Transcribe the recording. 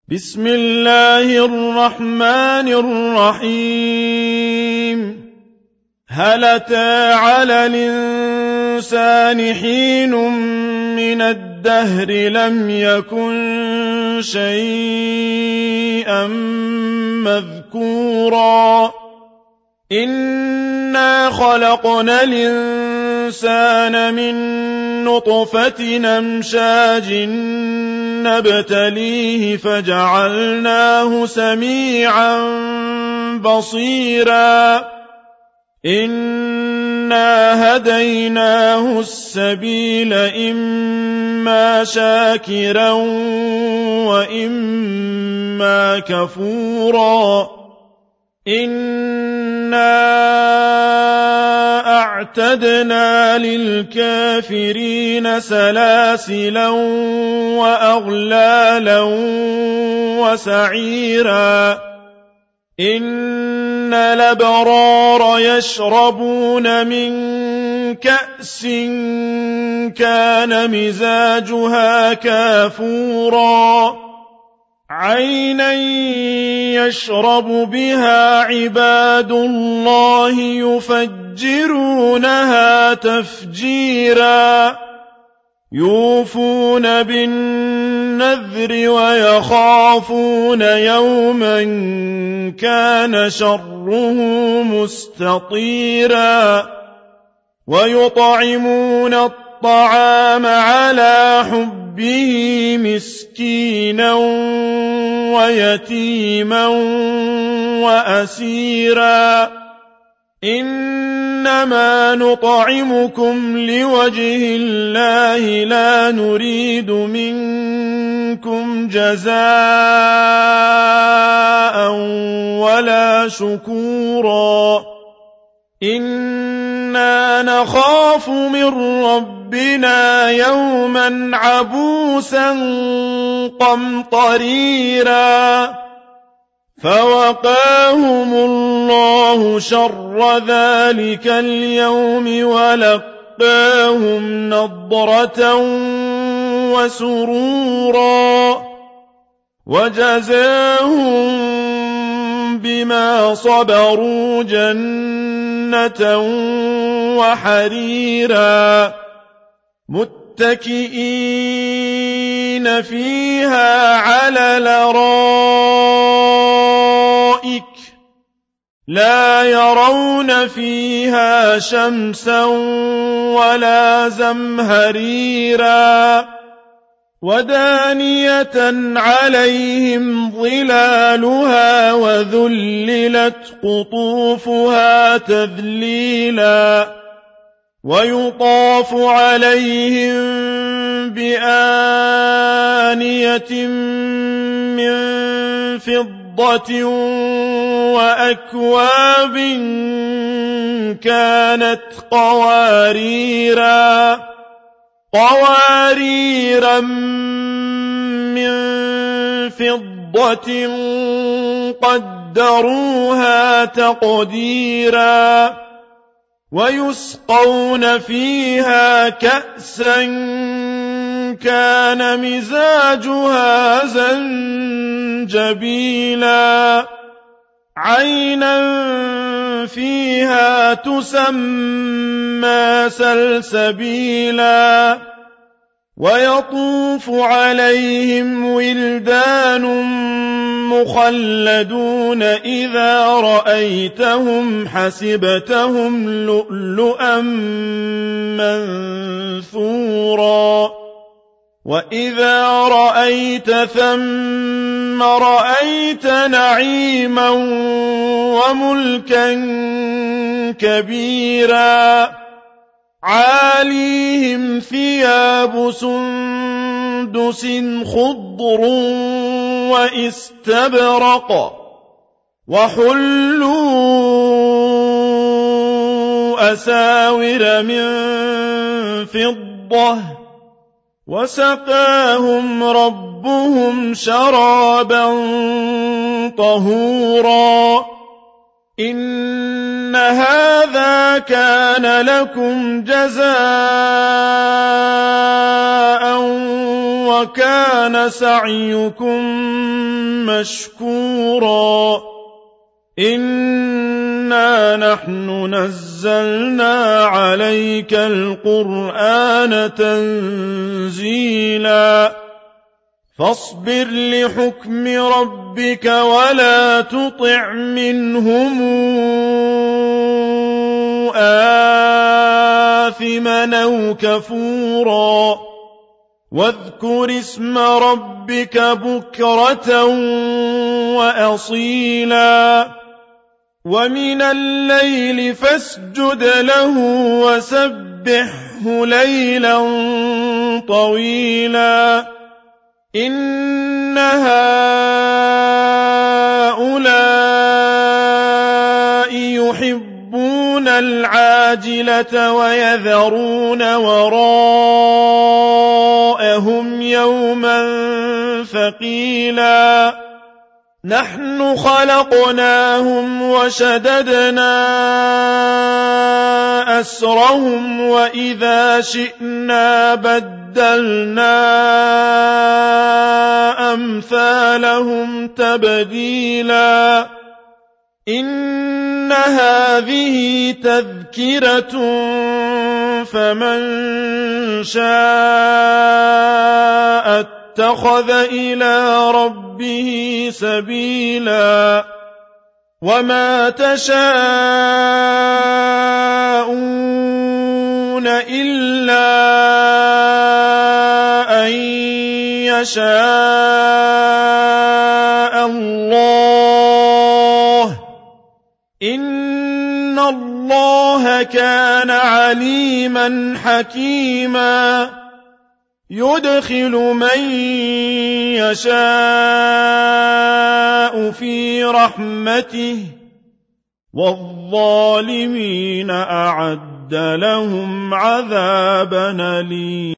بسم الله الرحمن الرحيم. هل أتى على الإنسان حين من الدهر لم يكن شيئا مذكورا إنا خلقنا الإنسان من نطفة أمشاج نبتليه فجعلناه سميعا بصيرا إنا هديناه السبيل إما شاكرا وإما كفورا إنا أعتدنا للكافرين سلاسلا وأغلالا وسعيرا إن الأبرار يشربون من كأس كان مزاجها كافورا عينا يشرب بها عباد الله يفجرونها تفجيرا يوفون بالنذر ويخافون يوما كان شره مستطيرا ويطعمون الطعام على حبه مسكينا ويتيما وأسيرا إنما نطعمكم لوجه الله لا نريد منكم جزاء ولا شكورا إنا نخاف من ربنا يوما عبوسا قمطريرا فوقاهم الله شر ذلك اليوم ولقاهم نضرة وسرورا وجزاهم بما صبروا جنة وحريرا متكئين فيها على الأرائك لا يرون فيها شمسا ولا زمهريرا ودانية عليهم ظلالها وذللت قطوفها تذليلا ويطاف عليهم بآنية من فضة وأكواب كانت قواريرا من فضة قدروها تقديرا ويسقون فيها كأسا كان مزاجها زنجبيلا عينا فيها تسمى سلسبيلا ويطوف عليهم ولدان مخلدون إذا رأيتهم حسبتهم لؤلؤا منثورا وإذا رأيت ثم رأيت نعيما وملكا كبيرا عاليهم ثياب سندس خضر واستبرق وحلوا أساور من فضة وسقاهم ربهم شرابا طهورا إن هذا كان لكم جزاء وكان سعيكم مشكورا إنا نحن نزلنا عليك القرآن تنزيلا فاصبر لحكم ربك ولا تطع منهم آثما أو كفورا واذكر اسم ربك بكرة وأصيلا ومن الليل فاسجد له وسبحه ليلا طويلا إن هؤلاء يحبون العاجلة ويذرون وراءهم يوما ثقيلا نحن خلقناهم وشددنا أسرهم وإذا شئنا بدلنا أمثالهم تبديلا إن هذه تذكرة فمن شاء اتخذ إلى ربه سبيلا وما تشاءون إلا أن يشاء الله إن الله كان عليما حكيما يدخل من يشاء في رحمته والظالمين أعد لهم عذابا أليما